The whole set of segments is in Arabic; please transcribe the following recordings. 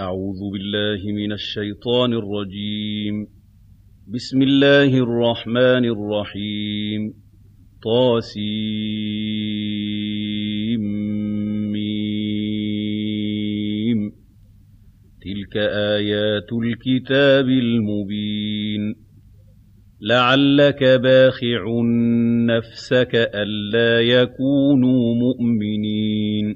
أعوذ بالله من الشيطان الرجيم. بسم الله الرحمن الرحيم. طاسيم. تلك آيات الكتاب المبين. لعلك باخع نفسك ألا يكونوا مؤمنين.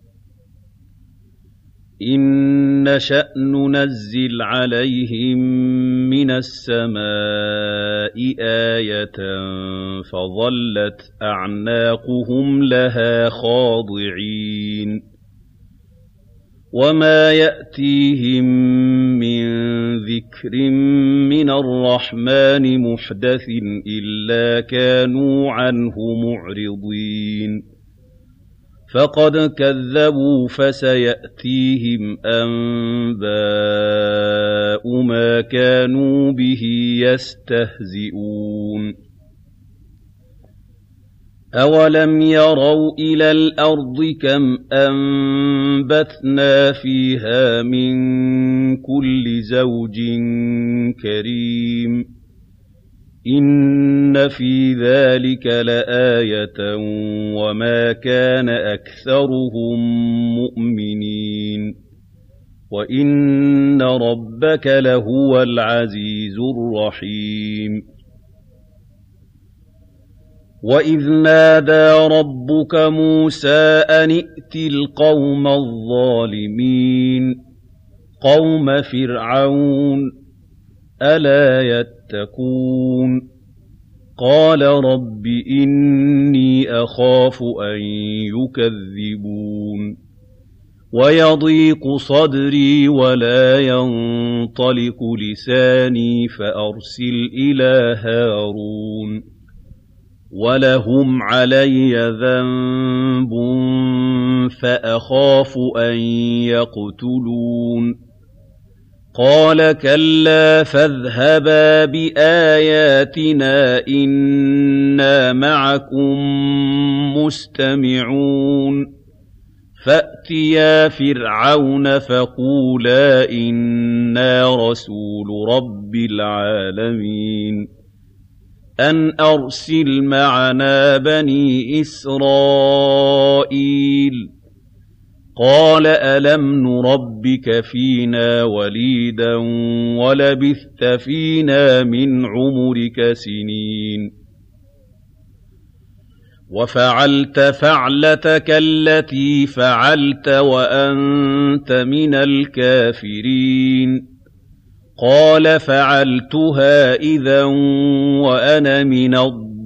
إن نشأ ننزل عليهم من السماء آية فظلت أعناقهم لها خاضعين. وما يأتيهم من ذكر من الرحمن محدث إلا كانوا عنه معرضين. فقد كذبوا فسيأتيهم أنباء ما كانوا به يستهزئون. أولم يروا إلى الأرض كم أنبتنا فيها من كل زوج كريم. إن في ذلك لآية وما كان أكثرهم مؤمنين. وإن ربك لهو العزيز الرحيم. وإذ نادى ربك موسى أن ائت القوم الظالمين قوم فرعون ألا يتقون. قال رب إني أخاف أن يكذبون. ويضيق صدري ولا ينطلق لساني فأرسل إلى هارون ولهم علي ذنب فأخاف أن يقتلون. قال كلا فاذهبا بآياتنا إنا معكم مستمعون. فأتيا فرعون فقولا إنا رسول رب العالمين أن أرسل معنا بني إسرائيل. قال ألم نربك فينا وليدا ولبثت فينا من عمرك سنين وفعلت فعلتك التي فعلت وأنت من الكافرين. قال فعلتها إذا وأنا من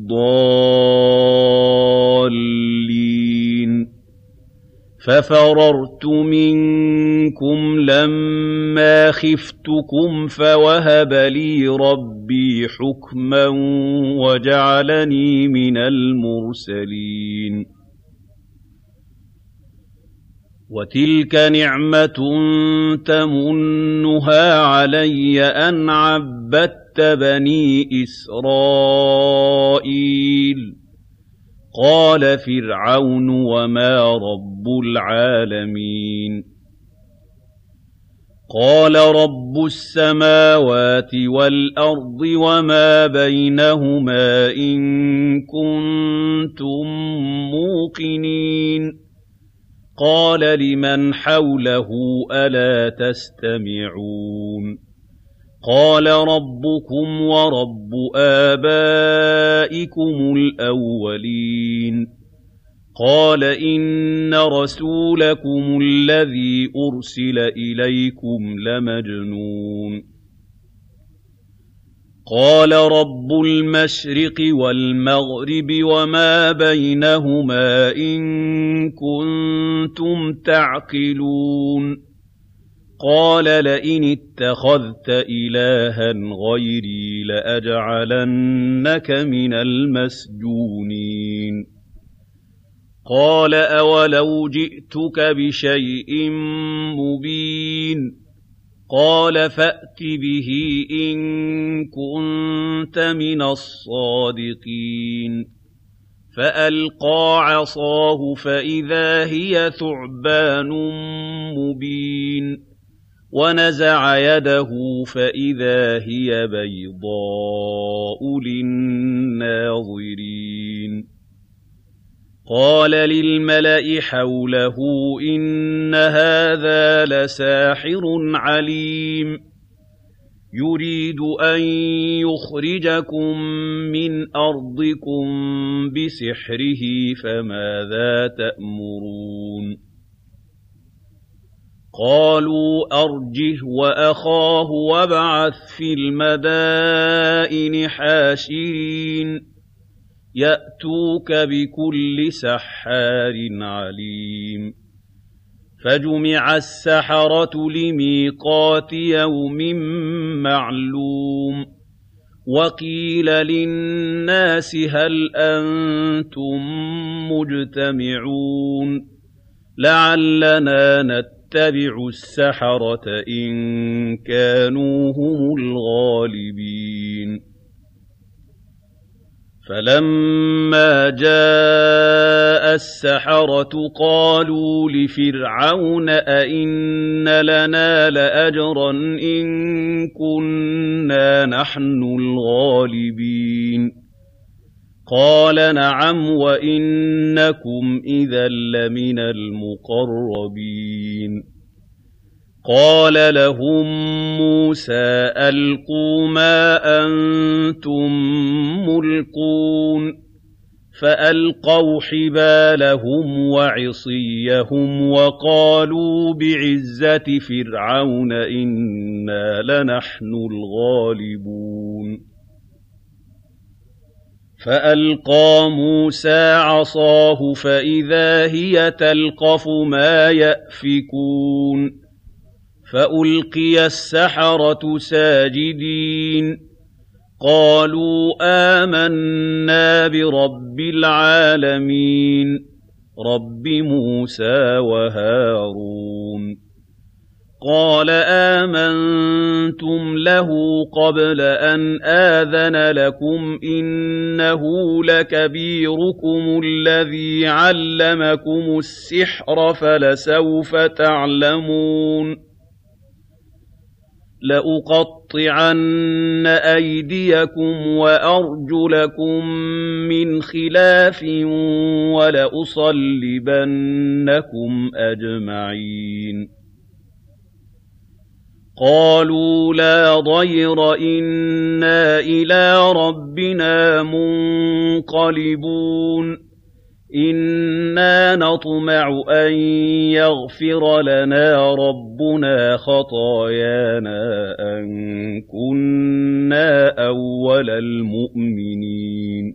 الضالين. ففررت منكم لما خفتكم فوهب لي ربي حكما وجعلني من المرسلين. وتلك نعمة تمنها علي أن عبدت بني إسرائيل. قال فرعون وما رب العالمين. قال رب السماوات والأرض وما بينهما إن كنتم موقنين. قال لمن حوله ألا تستمعون. قال ربكم ورب آبائكم الأولين. قال إن رسولكم الذي أرسل إليكم لمجنون. قال رب المشرق والمغرب وما بينهما إن كنتم تعقلون. قال لئن اتخذت إلها غيري لأجعلنك من المسجونين. قال أولو جئتك بشيء مبين. قال فأت به إن كنت من الصادقين. فألقى عصاه فإذا هي ثعبان مبين. وَنَزَعَ يَدَهُ فَإِذَا هِيَ بَيْضَاءُ لِلنَّاظِرِينَ قَالَ لِلْمَلَإِ حَوْلَهُ إِنَّ هَٰذَا لَسَاحِرٌ عَلِيمٌ يُرِيدُ أَن يُخْرِجَكُم مِّنْ أَرْضِكُم بِسِحْرِهِ فَمَاذَا تَأْمُرُونَ قَالُوا أَرْجِهْ وَأَخَاهُ وَابْعَثْ فِي الْمَدَائِنِ حَاشِرِينَ يَأْتُوكَ بِكُلِّ سَحَّارٍ عَلِيمٍ فَجُمِعَ السَّحَرَةُ لِمِيقَاتِ يَوْمٍ مَّعْلُومٍ وَقِيلَ لِلنَّاسِ هَلْ أَنتُم مُّجْتَمِعُونَ لَعَلَّنَا نَتَّبِعُ السَّحَرَةَ إِن كَانُوا هُمُ الْغَالِبِينَ فَلَمَّا جَاءَ السَّحَرَةُ قَالُوا لِفِرْعَوْنَ أَئِنَّ لَنَا لَأَجْرًا إِن كُنَّا نَحْنُ الْغَالِبِينَ قَالَ نَعَمْ وَإِنَّكُمْ إِذًا لَّمِنَ الْمُقَرَّبِينَ قَالَ لَهُم مُّوسَىٰ أَلْقُوا مَا أَنتُم مُّلْقُونَ فَأَلْقَوْا حِبَالَهُمْ وَعِصِيَّهُمْ وَقَالُوا بِعِزَّةِ فِرْعَوْنَ إِنَّا لَنَحْنُ الْغَالِبُونَ فَأَلْقَىٰ مُوسَىٰ عَصَاهُ فَإِذَا هِيَ تَلْقَفُ مَا يَأْفِكُونَ فَأُلْقِيَ السَّحَرَةُ سَاجِدِينَ قَالُوا آمَنَّا بِرَبِّ الْعَالَمِينَ رَبِّ مُوسَىٰ وَهَارُونَ قَالَ آمَنتُمْ لَهُ قَبْلَ أَنْ آذَنَ لَكُمْ إِنَّهُ لَكَبِيرُكُمُ الَّذِي عَلَّمَكُمُ السِّحْرَ فَلَسَوْفَ تَعْلَمُونَ لَأُقَطِّعَنَّ أَيْدِيَكُمْ وَأَرْجُلَكُم مِّنْ خِلَافٍ وَلَأُصَلِّبَنَّكُمْ أَجْمَعِينَ قَالُوا لَا ضَيْرَ إِنَّا إِلَىٰ رَبِّنَا مُنقَلِبُونَ إِنَّا نَطْمَعُ أَن يَغْفِرَ لَنَا رَبُّنَا خَطَايَانَا أَن كُنَّا أَوَّلَ الْمُؤْمِنِينَ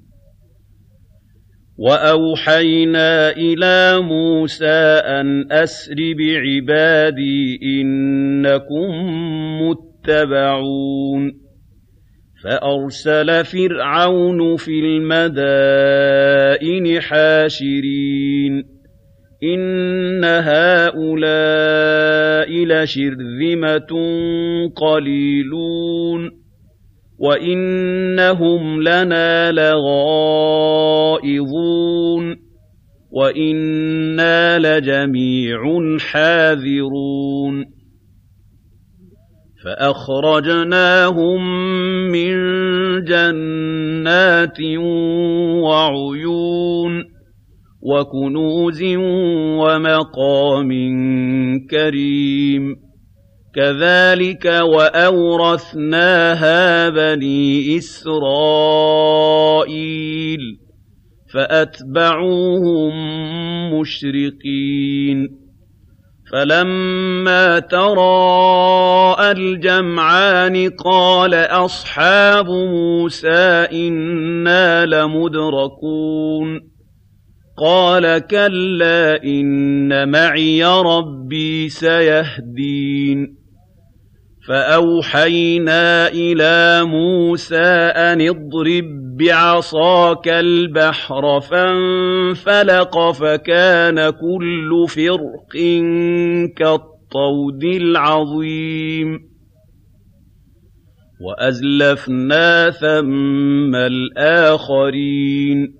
وَأَوْحَيْنَا إِلَىٰ مُوسَىٰ أَنْ أَسْرِ بِعِبَادِي إِنَّكُم مُّتَّبَعُونَ فَأَرْسَلَ فِرْعَوْنُ فِي الْمَدَائِنِ حَاشِرِينَ إِنَّ هَٰؤُلَاءِ لَشِرْذِمَةٌ قَلِيلُونَ وَإِنَّهُمْ لَنَا لَغَائِظُونَ وَإِنَّا لَجَمِيعٌ حَاذِرُونَ فَأَخْرَجْنَاهُم مِّن جَنَّاتٍ وَعُيُونٍ وَكُنُوزٍ وَمَقَامٍ كَرِيمٍ كَذَٰلِكَ وَأَوْرَثْنَاهَا بَنِي إِسْرَائِيلَ فَأَتْبَعُوهُم مُّشْرِقِينَ فَلَمَّا تَرَاءَى الْجَمْعَانِ قَالَ أَصْحَابُ مُوسَىٰ إِنَّا لَمُدْرَكُونَ قَالَ كَلَّا إِنَّ مَعِيَ رَبِّي سَيَهْدِينِ فَأَوْحَيْنَا إِلَىٰ مُوسَىٰ أَنِ اضْرِب بِّعَصَاكَ الْبَحْرَ فَانفَلَقَ فَكَانَ كُلُّ فِرْقٍ كَالطَّوْدِ الْعَظِيمِ وَأَزْلَفْنَا ثَمَّ الْآخَرِينَ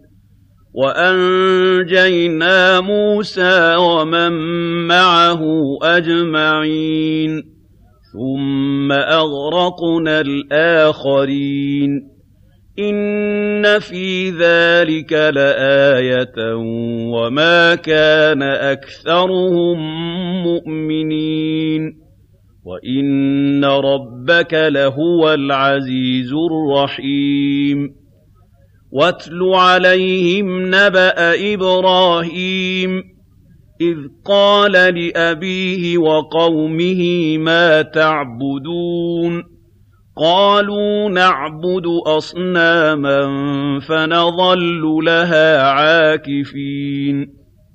وَأَنجَيْنَا مُوسَىٰ وَمَن مَّعَهُ أَجْمَعِينَ ثم أغرقنا الآخرين إن في ذلك لآية وما كان أكثرهم مؤمنين وإن ربك لهو العزيز الرحيم واتل عليهم نبأ إبراهيم إذ قال لأبيه وقومه ما تعبدون قالوا نعبد أصناما فنظل لها عاكفين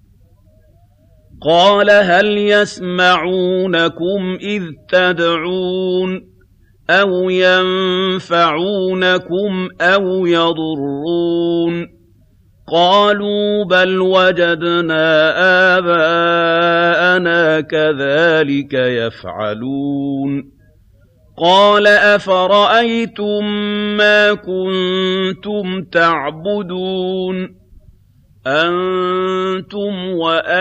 قال هل يسمعونكم إذ تدعون أو ينفعونكم أو يضرون قالوا بل وجدنا آباءنا كذلك يفعلون قال أفرأيتم ما كنتم تعبدون أنتم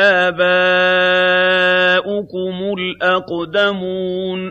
وآباؤكم الأقدمون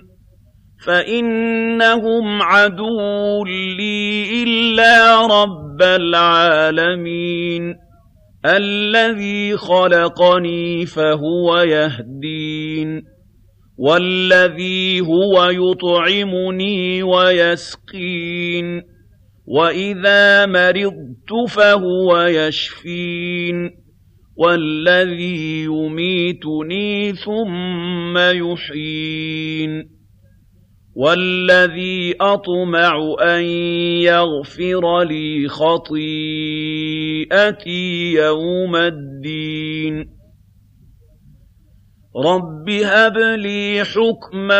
فإنهم عدو لي إلا رب العالمين الذي خلقني فهو يهدين والذي هو يطعمني ويسقين وإذا مرضت فهو يشفين والذي يميتني ثم يحيين والذي أطمع أن يغفر لي خطيئتي يوم الدين رب هب لي حكما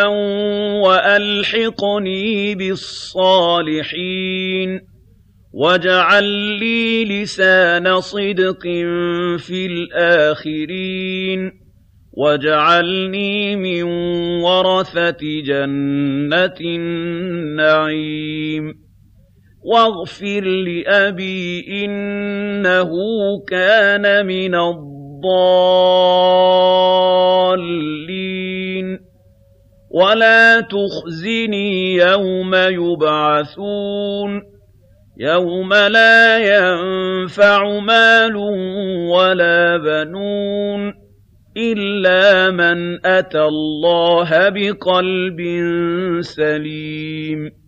وألحقني بالصالحين واجعل لي لسان صدق في الآخرين واجعلني من ورثة جنة النعيم واغفر لأبي إنه كان من الضالين ولا تخزني يوم يبعثون يوم لا ينفع مال ولا بنون إلا من أتى الله بقلب سليم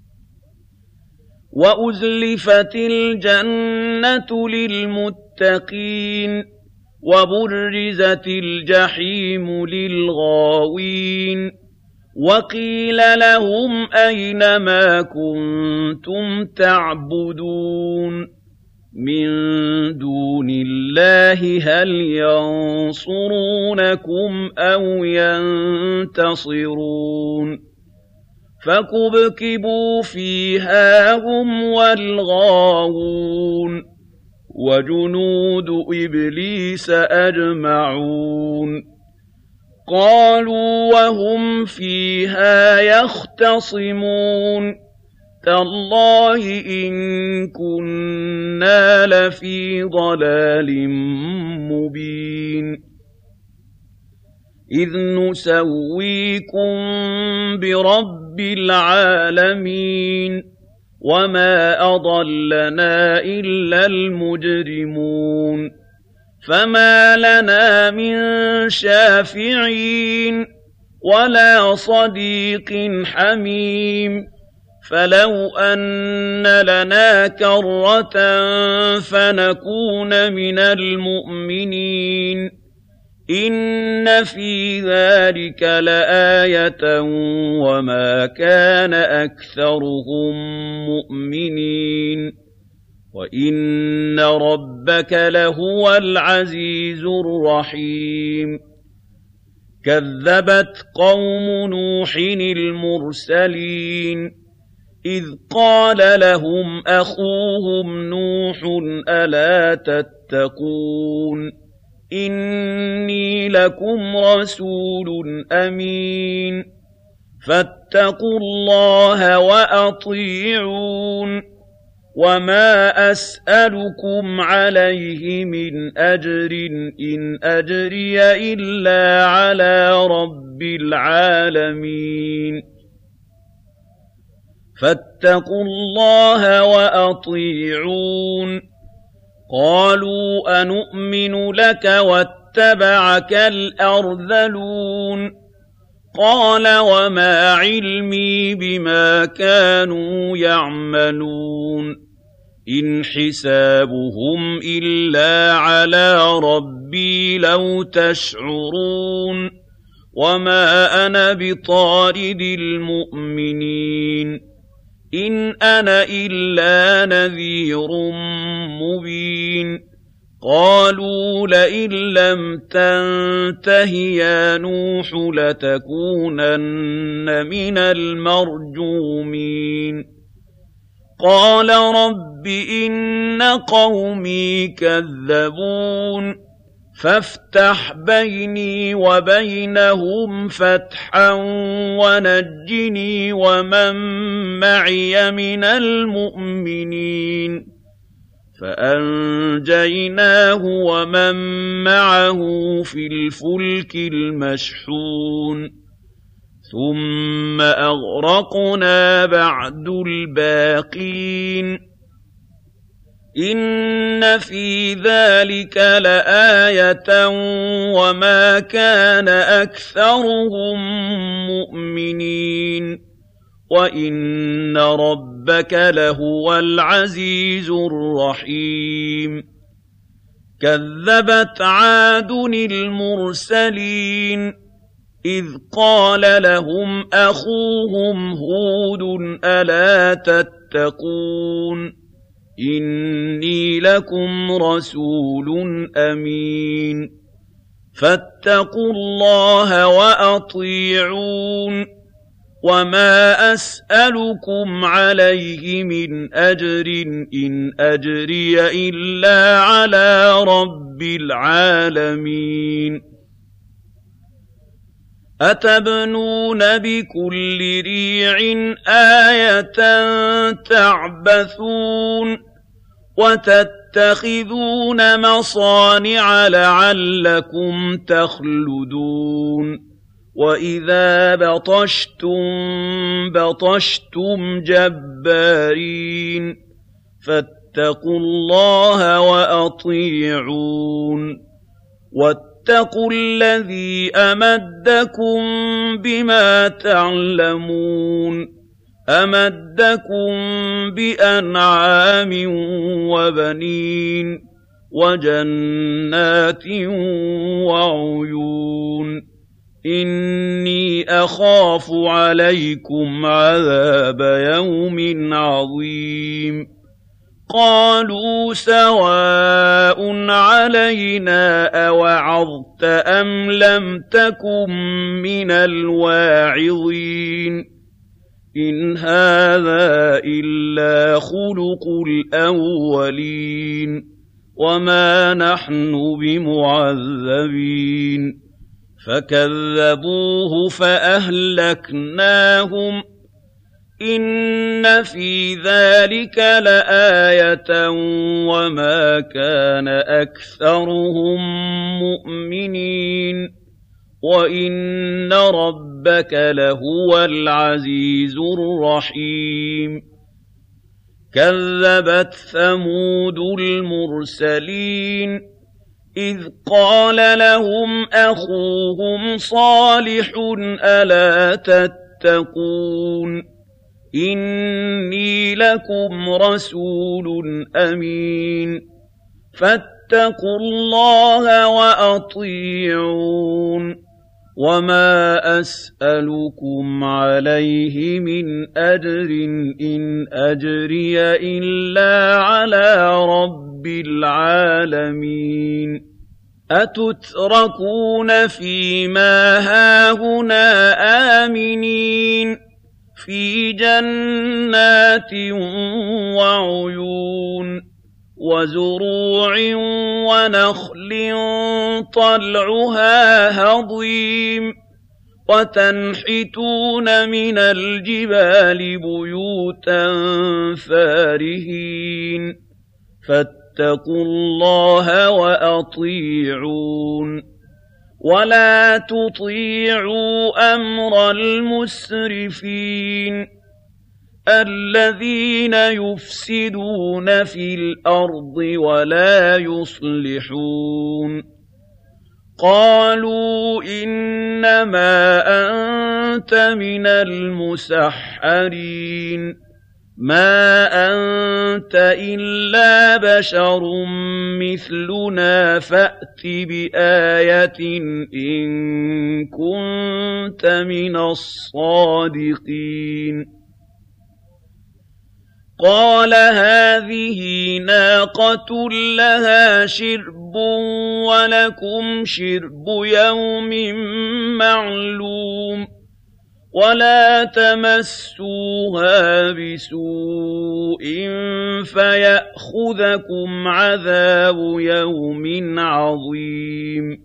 وأزلفت الجنة للمتقين وبرزت الجحيم للغاوين وقيل لهم أين ما كنتم تعبدون من دون الله هل ينصرونكم أو ينتصرون فكبكبوا فيها هم والغاوون وجنود إبليس أجمعون قالوا وهم فيها يختصمون تالله إن كنا لفي ضلال مبين إذ نسويكم برب العالمين وما أضلنا إلا المجرمون فما لنا من شافعين ولا صديق حميم فلو أن لنا كرة فنكون من المؤمنين إن في ذلك لآية وما كان أكثرهم مؤمنين وإن ربك لهو العزيز الرحيم كذبت قوم نوح المرسلين إذ قال لهم أخوهم نوح ألا تتقون إني لكم رسول أمين فاتقوا الله وأطيعون وَمَا أَسْأَلُكُمْ عَلَيْهِ مِنْ أَجْرٍ إِنْ أَجْرِيَ إِلَّا عَلَىٰ رَبِّ الْعَالَمِينَ فَاتَّقُوا اللَّهَ وَأَطِيعُونِ قَالُوا أَنُؤْمِنُ لَكَ وَاتَّبَعَكَ الْأَرْذَلُونَ قَالَ وَمَا عِلْمِي بِمَا كَانُوا يَعْمَلُونَ إِنْ حِسَابُهُمْ إِلَّا عَلَىٰ رَبِّي لَوْ تَشْعُرُونَ وَمَا أَنَا بِطَارِدِ الْمُؤْمِنِينَ إِنْ أَنَا إِلَّا نَذِيرٌ مُّبِينٌ قَالُوا لَئِن لَّمْ تَنتَهِ يَا نُوحُ لَتَكُونَنَّ مِنَ الْمَرْجُومِينَ قَالَ رَبِّ إِنَّ قَوْمِي كَذَّبُونِ فَافْتَحْ بَيْنِي وَبَيْنَهُمْ فَتْحًا وَنَجِّنِي وَمَن مَّعِيَ مِنَ الْمُؤْمِنِينَ فَأَنجَيْنَاهُ وَمَن مَّعَهُ فِي الْفُلْكِ الْمَشْحُونِ ثُمَّ أَغْرَقْنَا بَعْدُ الْبَاقِينَ إِنَّ فِي ذَلِكَ لَآيَةً وَمَا كَانَ أَكْثَرُهُم مُّؤْمِنِينَ وَإِنَّ رَبَّكَ لَهُوَ الْعَزِيزُ الرَّحِيمُ كَذَّبَتْ عَادٌ الْمُرْسَلِينَ إِذْ قَالَ لَهُمْ أَخُوهُمْ هُودٌ أَلَا تَتَّقُونَ إِنِّي لَكُمْ رَسُولٌ أَمِينٌ فَاتَّقُوا اللَّهَ وَأَطِيعُونِ وَمَا أَسْأَلُكُمْ عَلَيْهِ مِنْ أَجْرٍ إِنْ أَجْرِيَ إِلَّا عَلَىٰ رَبِّ الْعَالَمِينَ أَتَبْنُونَ بِكُلِّ رِيعٍ آيَةً تَعْبَثُونَ وَتَتَّخِذُونَ مَصَانِعَ لَعَلَّكُمْ تَخْلُدُونَ وَإِذَا بَطَشْتُمْ جَبَّارِينَ فَاتَّقُوا اللَّهَ وَأَطِيعُونِ وَاتَّقُوا الَّذِي أَمَدَّكُم بِمَا تَعْلَمُونَ أَمَدَّكُم بِأَنْعَامٍ وَبَنِينَ وَجَنَّاتٍ وَعُيُونٍ إِنِّي أَخَافُ عَلَيْكُمْ عَذَابَ يَوْمٍ عَظِيمٍ قَالُوا سَوَاءٌ عَلَيْنَا أَوَعَظْتَ أَمْ لَمْ تَكُن مِّنَ الْوَاعِظِينَ إِنْ هَٰذَا إِلَّا خُلُقُ الْأَوَّلِينَ وَمَا نَحْنُ بِمُعَذَّبِينَ فَكَذَّبُوهُ فَأَهْلَكْنَاهُمْ إِنَّ فِي ذَلِكَ لَآيَةً وَمَا كَانَ أَكْثَرُهُم مُّؤْمِنِينَ وَإِنَّ رَبَّكَ لَهُوَ الْعَزِيزُ الرَّحِيمُ كَذَّبَتْ ثَمُودُ الْمُرْسَلِينَ إِذْ قَالَ لَهُمْ أَخُوهُمْ صَالِحٌ أَلَا تَتَّقُونَ إِنِّي لَكُمْ رَسُولٌ أَمِينٌ فَاتَّقُوا اللَّهَ وَأَطِيعُونِ وَمَا أَسْأَلُكُمْ عَلَيْهِ مِنْ أَجْرٍ إِنْ أَجْرِيَ إِلَّا عَلَىٰ رَبِّ الْعَالَمِينَ أَتُتْرَكُونَ فِيمَا هَاهُنَا آمِنِينَ فِي جَنَّاتٍ وَعُيُونٍ وَزُرُوعٍ وَنَخْلٍ طَلْعُهَا هَضِيمٌ وتنحتون من الجبال بيوتا فارهين فاتقوا الله وأطيعون ولا تطيعوا أمر المسرفين الذين يفسدون في الأرض ولا يصلحون قالوا إنما أنت من المسحرين ما أنت إلا بشر مثلنا فأت بآية إن كنت من الصادقين قال هذه ناقة لها شرب ولكم شرب يوم معلوم ولا تمسوها بسوء فيأخذكم عذاب يوم عظيم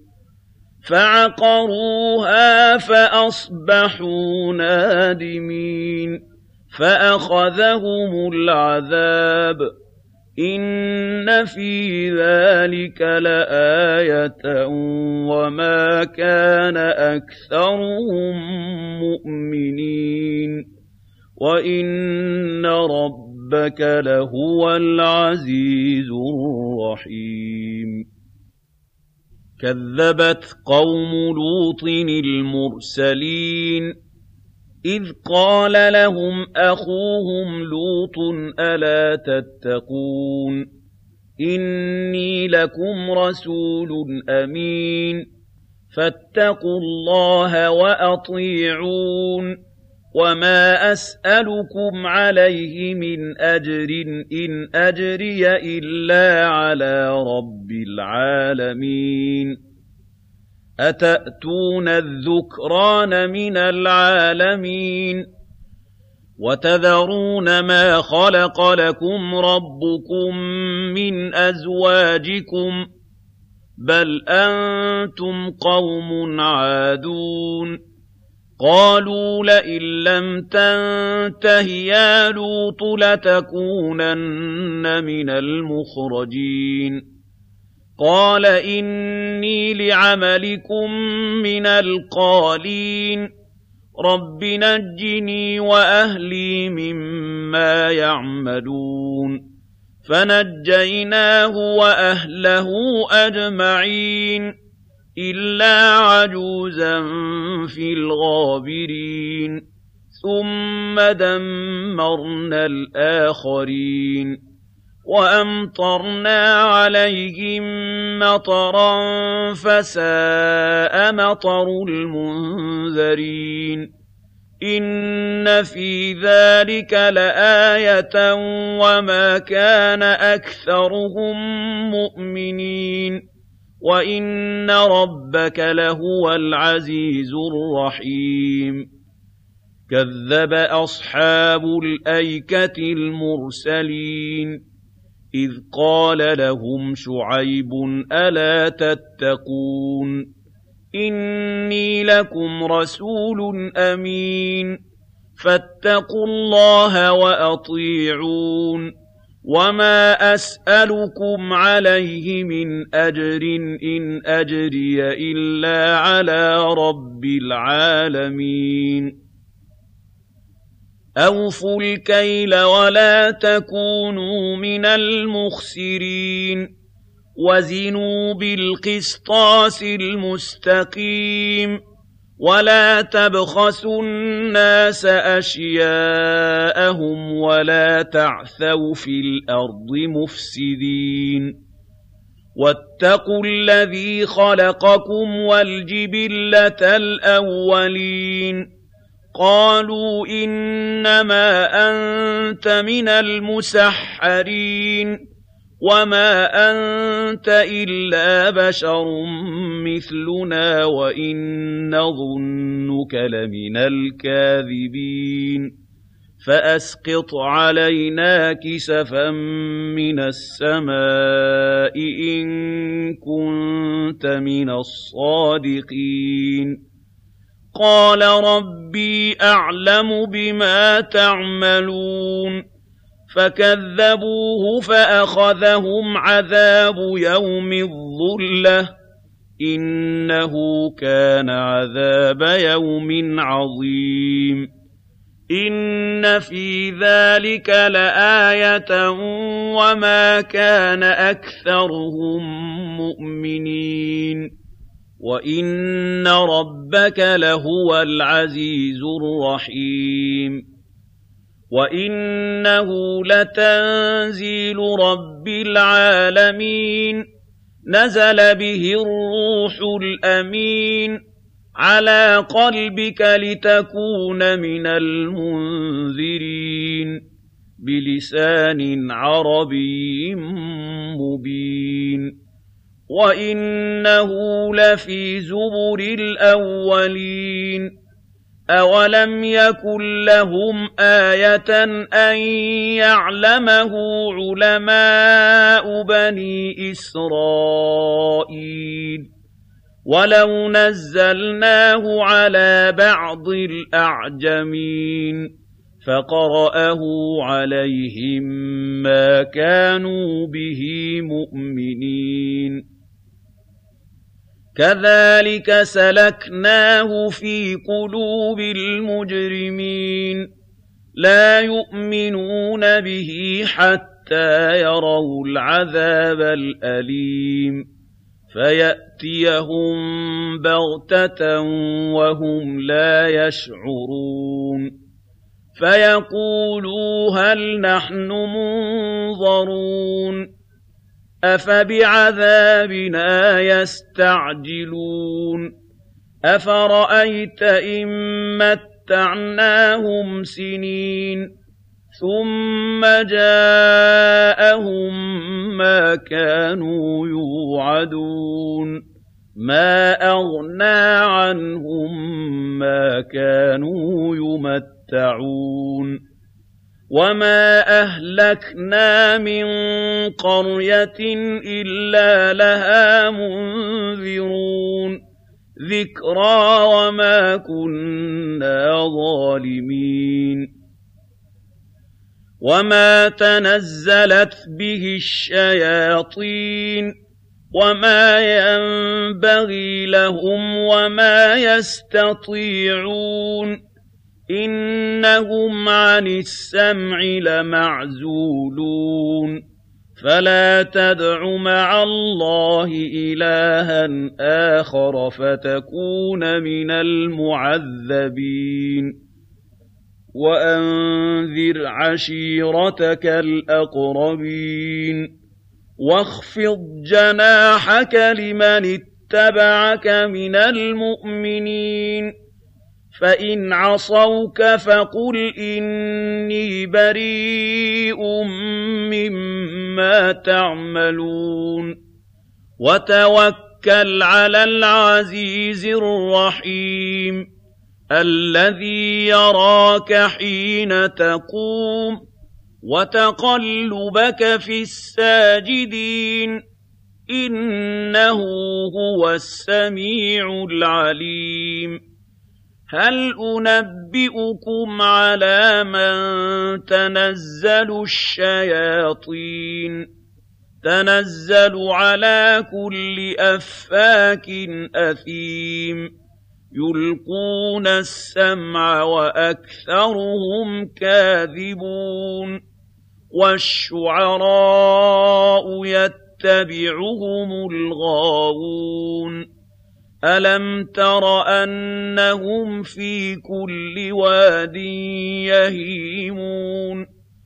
فعقروها فأصبحوا نادمين فأخذهم العذاب إن في ذلك لآية وما كان أكثرهم مؤمنين وإن ربك لهو العزيز الرحيم كذبت قوم لوط المرسلين إذ قال لهم أخوهم لوط ألا تتقون إني لكم رسول أمين فاتقوا الله وأطيعون وما أسألكم عليه من أجر إن أجري إلا على رب العالمين أتأتون الذكران من العالمين وتذرون ما خلق لكم ربكم من أزواجكم بل أنتم قوم عادون قالوا لئن لم تنته يا لوط لتكونن من المخرجين قال إني لعملكم من القالين رب نجني وأهلي مما يعملون فنجيناه وأهله أجمعين إلا عجوزا في الغابرين ثم دمرنا الآخرين وأمطرنا عليهم مطرا فساء مطر المنذرين إن في ذلك لآية وما كان أكثرهم مؤمنين وإن ربك لهو العزيز الرحيم كذب أصحاب الأيكة المرسلين إذ قال لهم شعيب ألا تتقون إني لكم رسول أمين فاتقوا الله وأطيعون وما أسألكم عليه من أجر إن أجري إلا على رب العالمين أوفوا الكيل ولا تكونوا من المخسرين وزنوا بالقسطاس المستقيم ولا تبخسوا الناس أشياءهم ولا تعثوا في الأرض مفسدين واتقوا الذي خلقكم والجبلة الأولين قالوا إنما أنت من المسحرين وما أنت إلا بشر مثلنا وإن نظنك لمن الكاذبين فأسقط علينا كسفا من السماء إن كنت من الصادقين قال ربي أعلم بما تعملون فكذبوه فأخذهم عذاب يوم الظلة إنه كان عذاب يوم عظيم إن في ذلك لآية وما كان أكثرهم مؤمنين وإن ربك لهو العزيز الرحيم وإنه لتنزيل رب العالمين نزل به الروح الأمين على قلبك لتكون من المنذرين بلسان عربي مبين وإنه لفي زبر الأولين أولم يكن لهم آية أن يعلمه علماء بني إسرائيل ولو نزلناه على بعض الأعجمين فقرأه عليهم ما كانوا به مؤمنين كذلك سلكناه في قلوب المجرمين لا يؤمنون به حتى يروا العذاب الأليم فيأتيهم بغتة وهم لا يشعرون فيقولوا هل نحن منظرون أفبعذابنا يستعجلون أفرأيت إن متعناهم سنين ثم جاءهم ما كانوا يوعدون ما أغنى عنهم ما كانوا يمتعون وما أهلكنا من قرية إلا لها منذرون ذكرى وما كنا ظالمين وما تنزلت به الشياطين وما ينبغي لهم وما يستطيعون إنهم عن السمع لمعزولون فلا تدع مع الله إلها آخر فتكون من المعذبين وأنذر عشيرتك الأقربين واخفض جناحك لمن اتبعك من المؤمنين فإن عصوك فقل إني بريء مما تعملون وتوكل على العزيز الرحيم الذي يراك حين تقوم وتقلبك في الساجدين إنه هو السميع العليم هل أنبئكم على من تنزل الشياطين تنزل على كل أفاك أثيم يلقون السمع وأكثرهم كاذبون والشعراء يتبعهم الغاوون ألم تر أنهم في كل واد يهيمون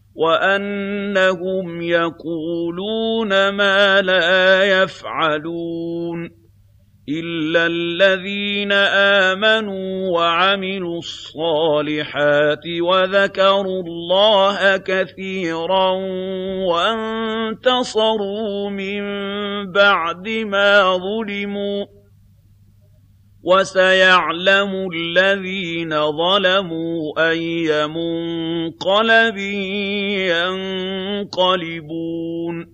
وأنهم يقولون ما لا يفعلون إلا الذين آمنوا وعملوا الصالحات وذكروا الله كثيرا وانتصروا من بعد ما ظلموا وسيعلم الذين ظلموا أي منقلب ينقلبون